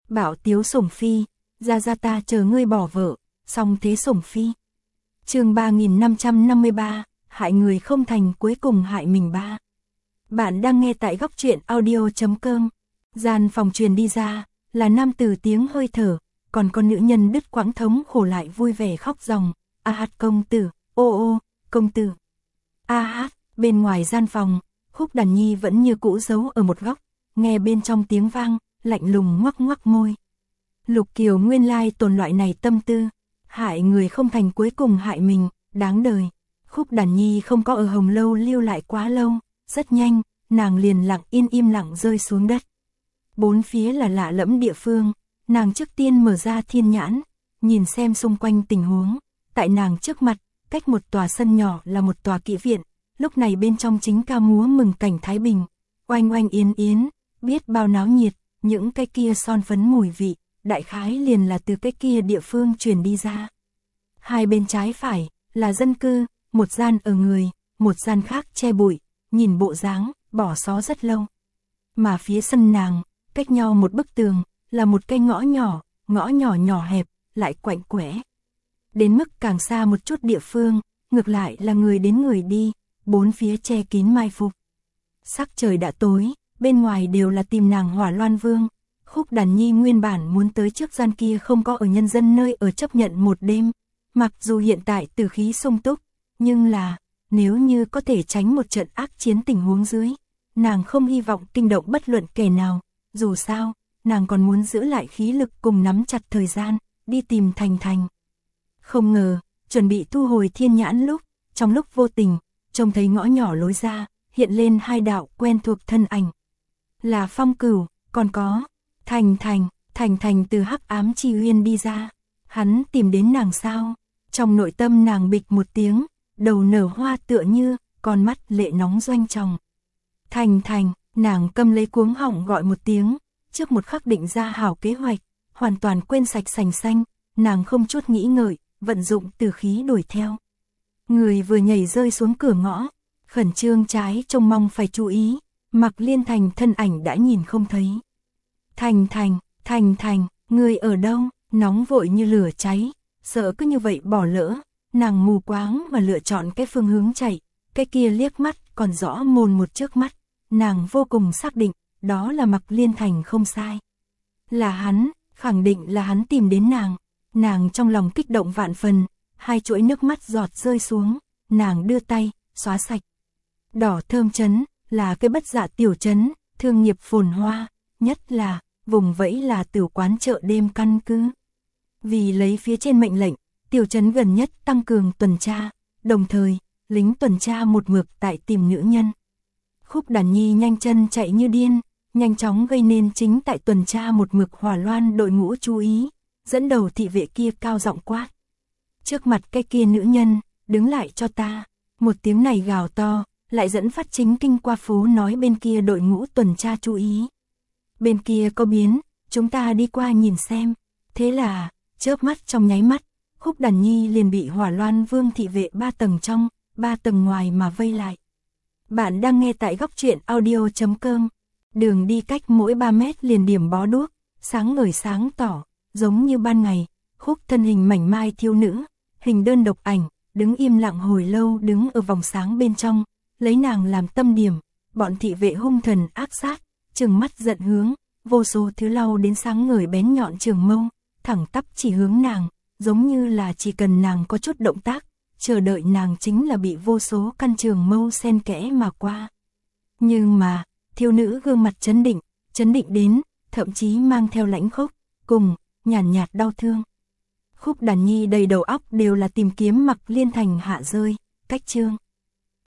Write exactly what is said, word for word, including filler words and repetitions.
Bảo tiếu sủng phi, ra ra ta chờ ngươi bỏ vợ, song thế sủng phi. Chương ba nghìn năm trăm năm mươi ba, hại người không thành cuối cùng hại mình ba. Bạn đang nghe tại góc truyện audio chấm com. Gian phòng truyền đi ra, là nam tử tiếng hơi thở, còn con nữ nhân đứt quãng thống khổ lại vui vẻ khóc ròng. A hát công tử, ô ô, công tử. A hát, bên ngoài gian phòng, Khúc Đàn Nhi vẫn như cũ giấu ở một góc, nghe bên trong tiếng vang, lạnh lùng ngoắc ngoắc môi. Lục Kiều nguyên lai tồn loại này tâm tư, hại người không thành cuối cùng hại mình, đáng đời. Khúc Đàn Nhi không có ở Hồng Lâu lưu lại quá lâu, rất nhanh, nàng liền lặng yên im lặng rơi xuống đất. Bốn phía là lạ lẫm địa phương, nàng trước tiên mở ra thiên nhãn, nhìn xem xung quanh tình huống. Tại nàng trước mặt, cách một tòa sân nhỏ là một tòa kỹ viện, lúc này bên trong chính ca múa mừng cảnh thái bình, oanh oanh yến yến, biết bao náo nhiệt, những cái kia son phấn mùi vị, đại khái liền là từ cái kia địa phương truyền đi ra. Hai bên trái phải, là dân cư, một gian ở người, một gian khác che bụi, nhìn bộ dáng, bỏ xó rất lâu. Mà phía sân nàng, cách nhau một bức tường, là một cây ngõ nhỏ, ngõ nhỏ nhỏ hẹp, lại quạnh quẽ. Đến mức càng xa một chút địa phương, ngược lại là người đến người đi, bốn phía che kín mai phục. Sắc trời đã tối, bên ngoài đều là tìm nàng Hỏa Loan Vương. Khúc Đàn Nhi nguyên bản muốn tới trước gian kia không có ở nhân dân nơi ở chấp nhận một đêm, mặc dù hiện tại tử khí sung túc, nhưng là, nếu như có thể tránh một trận ác chiến tình huống dưới, nàng không hy vọng kinh động bất luận kẻ nào, dù sao, nàng còn muốn giữ lại khí lực cùng nắm chặt thời gian, đi tìm Thành Thành. Không ngờ, chuẩn bị thu hồi thiên nhãn lúc, trong lúc vô tình, trông thấy ngõ nhỏ lối ra, hiện lên hai đạo quen thuộc thân ảnh. Là Phong Cửu, còn có Thành Thành, Thành Thành từ hắc ám chi uyên đi ra. Hắn tìm đến nàng sao? Trong nội tâm nàng bịch một tiếng, đầu nở hoa tựa như, con mắt lệ nóng doanh tròng. Thành Thành, nàng câm lấy cuống họng gọi một tiếng, trước một khắc định ra hảo kế hoạch, hoàn toàn quên sạch sành xanh, nàng không chút nghĩ ngợi, vận dụng tử khí đuổi theo. Người vừa nhảy rơi xuống cửa ngõ, khẩn trương trái trông mong phải chú ý, Mặc Liên Thành thân ảnh đã nhìn không thấy. Thành Thành, Thành Thành, người ở đâu? Nóng vội như lửa cháy, sợ cứ như vậy bỏ lỡ, nàng mù quáng mà lựa chọn cái phương hướng chạy, cái kia liếc mắt còn rõ mồn một trước mắt, nàng vô cùng xác định, đó là Mặc Liên Thành không sai. Là hắn, khẳng định là hắn tìm đến nàng, nàng trong lòng kích động vạn phần, hai chuỗi nước mắt giọt rơi xuống, nàng đưa tay, xóa sạch. Đỏ Thơm Trấn, là cái bất dạ tiểu trấn, thương nghiệp phồn hoa, nhất là, vùng vẫy là tử quán chợ đêm căn cứ. Vì lấy phía trên mệnh lệnh, tiểu trấn gần nhất tăng cường tuần tra, đồng thời, lính tuần tra một mực tại tìm nữ nhân. Khúc Đàn Nhi nhanh chân chạy như điên, nhanh chóng gây nên chính tại tuần tra một mực Hỏa Loan đội ngũ chú ý, dẫn đầu thị vệ kia cao giọng quát. Trước mặt cái kia nữ nhân, đứng lại cho ta, một tiếng này gào to, lại dẫn phát chính kinh qua phố nói bên kia đội ngũ tuần tra chú ý. Bên kia có biến, chúng ta đi qua nhìn xem, thế là, chớp mắt trong nháy mắt, Khúc Đàn Nhi liền bị Hỏa Loan Vương thị vệ ba tầng trong, ba tầng ngoài mà vây lại. Bạn đang nghe tại góc truyện audio chấm com. Đường đi cách mỗi ba mét liền điểm bó đuốc, sáng ngời sáng tỏ, giống như ban ngày. Khúc thân hình mảnh mai thiếu nữ, hình đơn độc ảnh, đứng im lặng hồi lâu đứng ở vòng sáng bên trong, lấy nàng làm tâm điểm. Bọn thị vệ hung thần ác sát, trừng mắt giận hướng, vô số thứ lau đến sáng ngời bén nhọn trường mâu, thẳng tắp chỉ hướng nàng, giống như là chỉ cần nàng có chút động tác, chờ đợi nàng chính là bị vô số căn trường mâu xen kẽ mà qua. Nhưng mà, thiếu nữ gương mặt chấn định, chấn định đến, thậm chí mang theo lãnh khốc, cùng, nhàn nhạt, nhạt đau thương. Khúc Đàn Nhi đầy đầu óc đều là tìm kiếm Mặc Liên Thành hạ rơi, cách chương.